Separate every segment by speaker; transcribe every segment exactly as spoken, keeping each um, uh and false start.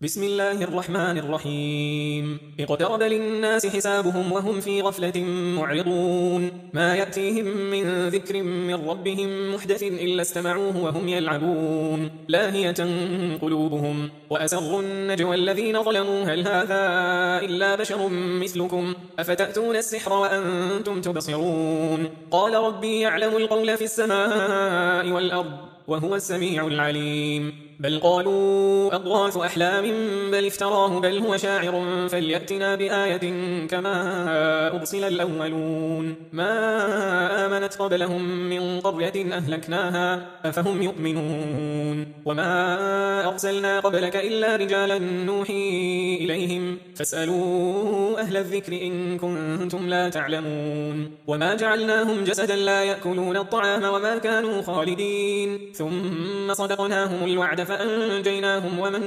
Speaker 1: بسم الله الرحمن الرحيم اقترب للناس حسابهم وهم في غفلة معرضون ما يأتيهم من ذكر من ربهم محدث إلا استمعوه وهم يلعبون لاهية قلوبهم وأسروا النجوى الذين ظلموا هل هذا إلا بشر مثلكم أفتأتون السحر وأنتم تبصرون قال ربي يعلم القول في السماء والأرض وهو السميع العليم بل قالوا أضغاث أحلام بل افتراه بل هو شاعر فليأتنا بآية كما أرسل الأولون ما آمنت قبلهم من قرية أهلكناها أفهم يؤمنون وما أرسلنا قبلك إلا رجالا نوحي إليهم فاسألوا أهل الذكر إن كنتم لا تعلمون وما جعلناهم جسدا لا يأكلون الطعام وما كانوا خالدين ثم صدقناهم الوعد فأنجيناهم ومن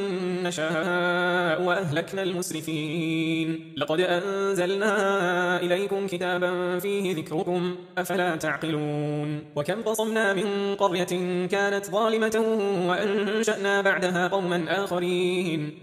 Speaker 1: نشاء وأهلكنا المسرفين لقد أنزلنا إليكم كتابا فيه ذكركم أفلا تعقلون وكم قصمنا من قرية كانت ظالمة وأنشأنا بعدها قوما آخرين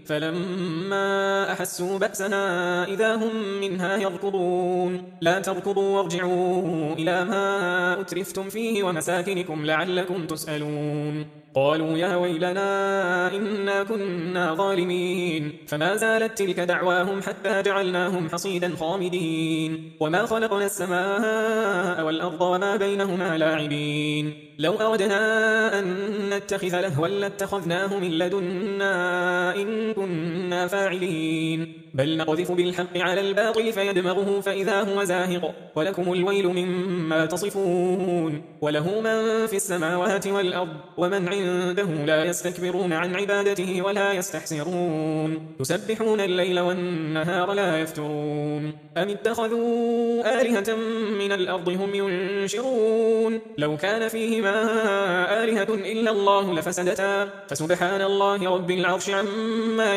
Speaker 1: فلما أحسوا بأسنا إذا هم منها يركضون لا تركضوا وارجعوا إلى ما أترفتم فيه ومساكنكم لعلكم تسألون قالوا يا ويلنا إنا كنا ظالمين فما زالت تلك دعواهم حتى جعلناهم حصيدا خامدين وما خلقنا السماء والأرض وما بينهما لاعبين لو أردنا أن نتخذ لهوا لاتخذناه من لدنا إن كنا فاعلين بل نقذف بالحق على الباطل فيدمغه فإذا هو زاهق ولكم الويل مما تصفون وله من في السماوات والأرض ومن عنده لا يستكبرون عن عبادته ولا يستحسرون يسبحون الليل والنهار لا يفترون أم اتخذوا آلهة من الأرض هم ينشرون لو كان فيهما آلهة إلا الله لفسدتا فسبحان الله رب العرش عما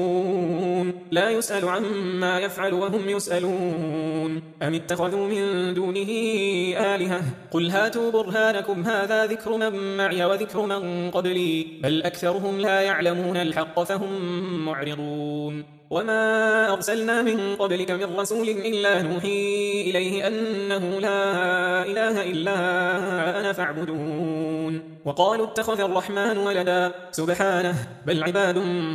Speaker 1: يصفون لا يسأل عما يفعل وهم يسألون أم اتخذوا من دونه آلهة قل هاتوا برهانكم هذا ذكر من معي وذكر من قبلي بل أكثرهم لا يعلمون الحق فهم معرضون وما أرسلنا من قبلك من رسول إلا نوحي إليه أنه لا إله إلا أنا فاعبدون وقالوا اتخذ الرحمن ولدا سبحانه بل عباد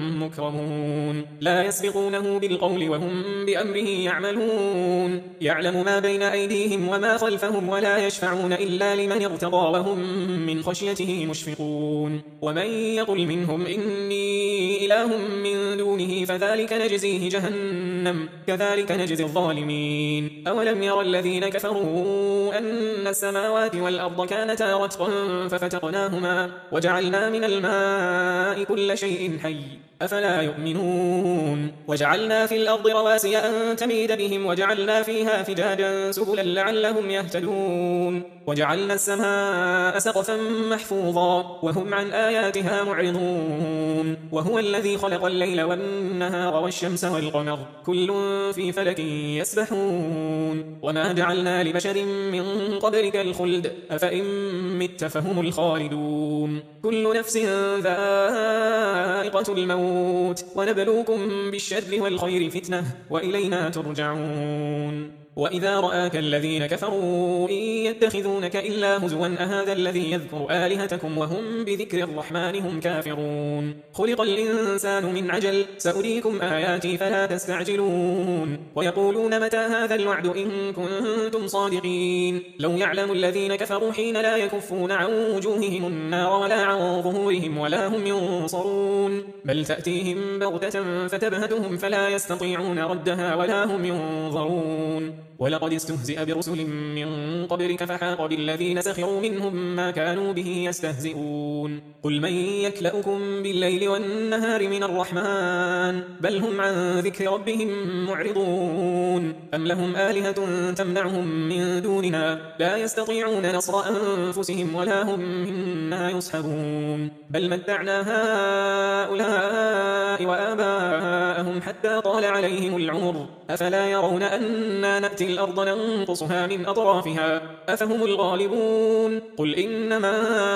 Speaker 1: مكرمون لا يسبقونه بالقول وهم بأمره يعملون يعلم ما بين أيديهم وما خلفهم ولا يشفعون إلا لمن ارتضى وهم من خشيته مشفقون ومن يقل منهم إني إله من دونه فذلك نجزيه جهنم كذلك نجزي الظالمين أولم يرى الذين كفروا أن السماوات والأرض كانتا رتقا ففتقناهما وجعلنا من الماء كل شيء حي أفلا يؤمنون وجعلنا في الأرض رواسي أن تميد بهم وجعلنا فيها فجاجا سبلا لعلهم يهتدون وجعلنا السماء سقفا محفوظا وهم عن آياتها معرضون وهو الذي خلق الليل والنهار والشمس والقمر كل في فلك يسبحون وما جعلنا لبشر من قبلك الخلد أفإن مت فهم الخالدون كل نفس ذائقة الموت ونبلوكم بالشر والخير فتنة وإلينا ترجعون وإذا رآك الذين كفروا إن يتخذونك إلا هزوا أهذا الذي يذكر آلهتكم وهم بذكر الرحمن هم كافرون خلق الإنسان من عجل سأريكم آياتي فلا تستعجلون ويقولون متى هذا الوعد إن كنتم صادقين لو يعلم الذين كفروا حين لا يكفون عن وجوههم النار ولا عن ظهورهم ولا هم ينصرون بل تأتيهم بغتة فتبهتهم فلا يستطيعون ردها ولا هم ينظرون ولقد استهزئ برسل من قبلك فحاق بالذين سخروا منهم ما كانوا به يستهزئون قل من يكلأكم بالليل والنهار من الرحمن بل هم عن ذكر ربهم معرضون أم لهم آلهة تمنعهم من دوننا لا يستطيعون نصر أنفسهم ولا هم منا يصحبون بل متعنا هؤلاء وآباءهم ومتعناهم حتى طال عليهم العمر أفلا يرون أنا نأتي الأرض ننقصها من أطرافها أفهم الغالبون قل إنما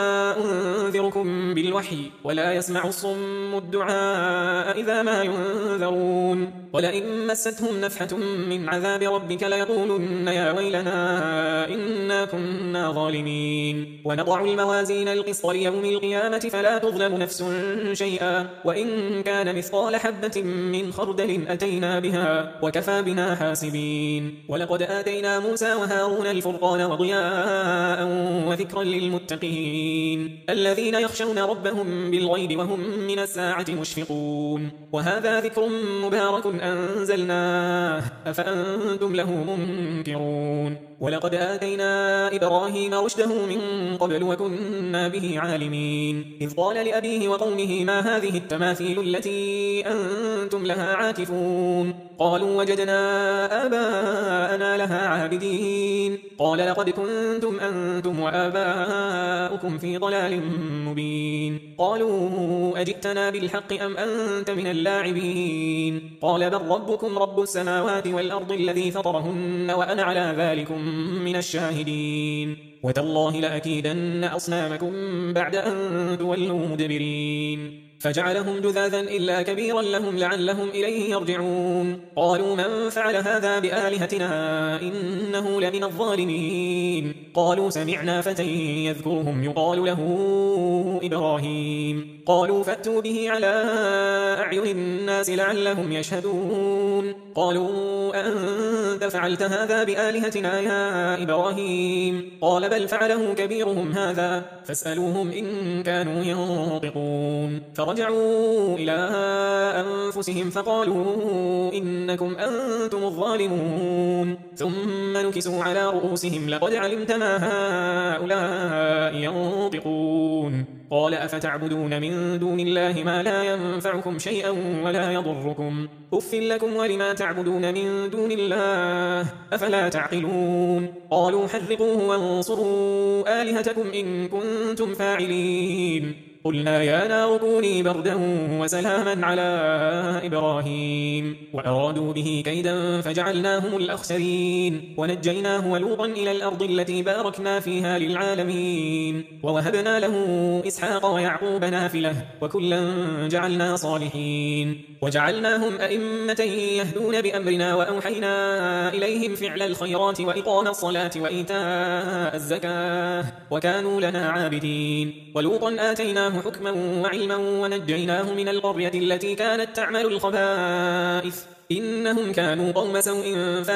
Speaker 1: أنذركم بالوحي ولا يسمع الصم الدعاء إذا ما ينذرون ولئن مستهم نفحة من عذاب ربك ليقولن يا ويلنا إنا كنا ظالمين ونضع الموازين القسط ليوم القيامة فلا تظلم نفس شيئا وإن كان مثقال حبة من خردل أتينا بها وكفى بنا حاسبين ولقد آتينا موسى وهارون الفرقان وضياء وذكرا للمتقين الذين يخشون ربهم بالغيب وهم من الساعة مشفقون وهذا ذكر مبارك أنزلناه أفأنتم له منكرون ولقد آتينا إبراهيم رشده من قبل وكنا به عالمين إذ قال لأبيه وقومه ما هذه التماثيل التي أنتم لها عاكفون قالوا وجدنا آباءنا لها عابدين قال لقد كنتم أنتم وآباؤكم في ضلال مبين قالوا أجئتنا بالحق أم أنت من اللاعبين قال بل ربكم رب السماوات والأرض الذي فطرهن وأنا على ذلكم من الشاهدين وتالله لأكيدن أصنامكم بعد أن تولوا مدبرين فجعلهم جذاذا إلا كبيرا لهم لعلهم إليه يرجعون قالوا من فعل هذا بآلهتنا إنه لمن الظالمين قالوا سمعنا فتى يذكرهم يقال له إبراهيم قالوا فأتوا به على أعين الناس لعلهم يشهدون قالوا أأنت فعلت هذا بآلهتنا يا إبراهيم قال بل فعله كبيرهم هذا فاسألوهم إن كانوا ينطقون فرجعوا إلى أنفسهم فقالوا إنكم أنتم الظالمون ثم نكسوا على رؤوسهم لقد علمت ما هؤلاء ينطقون قال أفتعبدون من دون الله ما لا ينفعكم شيئا ولا يضركم أف لكم ولما تعبدون من دون الله أفلا تعقلون قالوا حرقوه وانصروا آلهتكم إن كنتم فاعلين قلنا يا نار كوني بردا وسلاما على إبراهيم وأرادوا به كيدا فجعلناهم الأخسرين ونجيناه ولوطا إلى الأرض التي باركنا فيها للعالمين ووهبنا له إسحاق ويعقوب نافلة وكلا جعلنا صالحين وجعلناهم أئمة يهدون بأمرنا وأوحينا إليهم فعل الخيرات وإقام الصلاة وإيتاء الزكاة وكانوا لنا عابدين ولوطا آتيناه حكما وعلما ونجيناه من القرية التي كانت تعمل الخبائث إنهم كانوا قوم سوء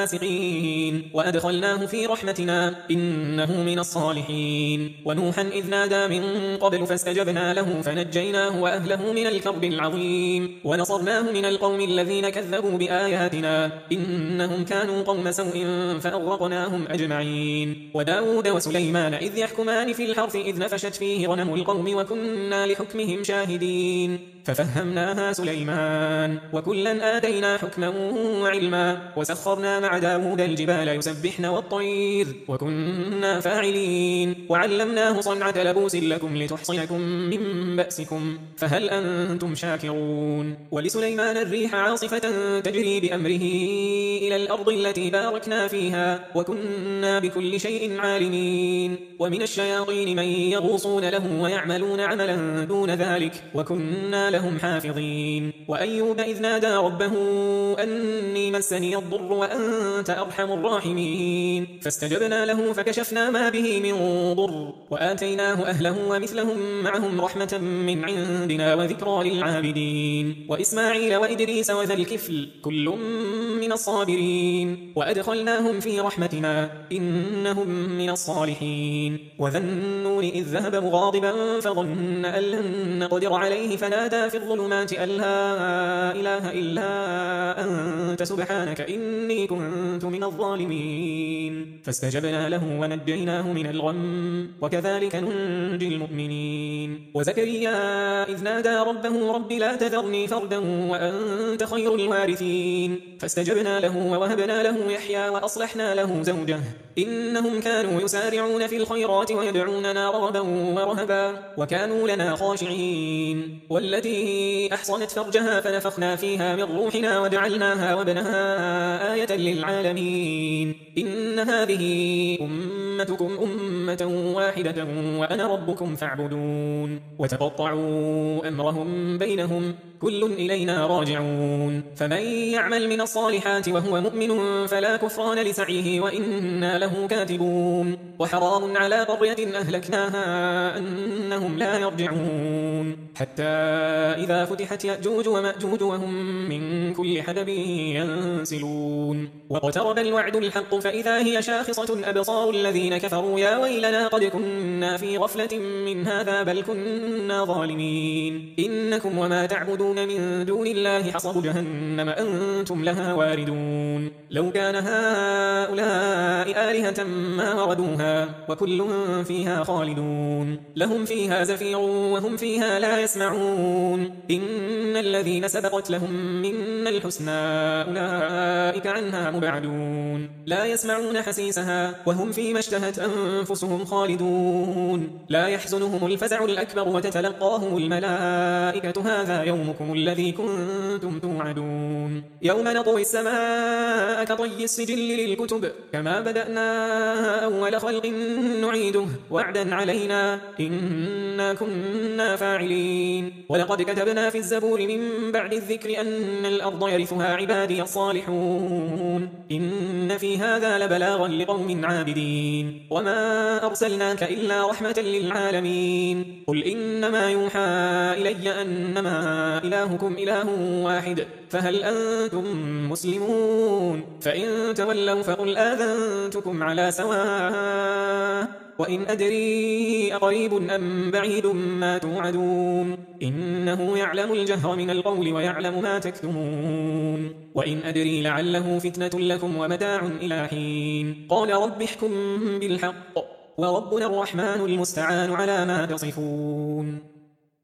Speaker 1: فاسقين وأدخلناه في رحمتنا إنه من الصالحين ونوحا إذ نادى من قبل فاستجبنا له فنجيناه وأهله من الكرب العظيم ونصرناه من القوم الذين كذبوا بآياتنا إنهم كانوا قوم سوء فأغرقناهم أجمعين وداود وسليمان إذ يحكمان في الحرث إذ نفشت فيه غنم القوم وكنا لحكمهم شاهدين ففهمناها سليمان وكلا آتينا حكما وعلما وسخرنا مع داود الجبال يسبحن والطير وكنا فاعلين وعلمناه صنعة لبوس لكم لتحصنكم من بأسكم فهل أنتم شاكرون ولسليمان الريح عاصفة تجري بأمره إلى الأرض التي باركنا فيها وكنا بكل شيء عالمين ومن الشياطين من يغوصون له ويعملون عملا دون ذلك وكنا لهم حافظين وأيوب إذ نادى ربه أني مسني الضر وأنت أرحم الراحمين فاستجبنا له فكشفنا ما به من ضر وآتيناه أهله ومثلهم معهم رحمة من عندنا وذكرى للعابدين وإسماعيل وإدريس وذا الكفل كل من الصابرين وأدخلناهم في رحمتنا إنهم من الصالحين وذا النون إذ ذهب مغاضبا فظن أن لن نقدر عليه فنادى في الظلمات أن لا إله إلا أنت سبحانك إني كنت من الظالمين فاستجبنا له ونجيناه من الغم وكذلك ننجي المؤمنين وزكريا إذ نادى ربه رب لا تذرني فردا وأنت خير الوارثين فاستجبنا له ووهبنا له يحيى وأصلحنا له زوجه إنهم كانوا يسارعون في الخيرات ويدعوننا رغبا ورهبا وكانوا لنا خاشعين والتي التي أحصنت فرجها فنفخنا فيها من روحنا وجعلناها وابنها آية للعالمين إن هذه أمتكم أمة واحدة وأنا ربكم فاعبدون وتقطعوا أمرهم بينهم كل إلينا راجعون فمن يعمل من الصالحات وهو مؤمن فلا كفران لسعيه وإنا له كاتبون وحرام على قرية أهلكناها أنهم لا يرجعون حتى إذا فتحت يأجوج ومأجوج وهم من كل حدب ينسلون واقترب الوعد الحق فإذا هي شاخصة أبصار الذين كفروا يا ويلنا قد كنا في غفلة من هذا بل كنا ظالمين إنكم وما تعبدون من دون الله حصب جهنم أنتم لها واردون لو كان هؤلاء آلهة ما وردوها وكل فيها خالدون لهم فيها زفير وهم فيها لا يسمعون إن الذين سبقت لهم منا الحسنى أولئك عنها مبعدون لا يسمعون حسيسها وهم فيما اشتهت أنفسهم خالدون لا يحزنهم الفزع الأكبر وتتلقاهم الملائكة هذا يومكم الذي كنتم توعدون يوم نطوي السماء كطي السجل للكتب كما بدأنا أول خلق نعيده وعدا علينا إنا كنا فاعلين ولقد كتبنا في الزبور من بعد الذكر أن الأرض يرثها عبادي الصالحون إن في هذا لبلاغا لقوم عابدين وما أرسلناك إلا رحمة للعالمين قل إنما يوحى إلي أنما إلهكم إله واحد فهل أنتم مسلمون فإن تولوا فقل آذنتكم على سواء وإن أدري أقريب أم بعيد ما توعدون إنه يعلم الجهر من القول ويعلم ما تكتمون وإن أدري لعله فتنة لكم ومتاع إلى حين قال رب احكم بالحق وربنا الرحمن المستعان على ما تصفون.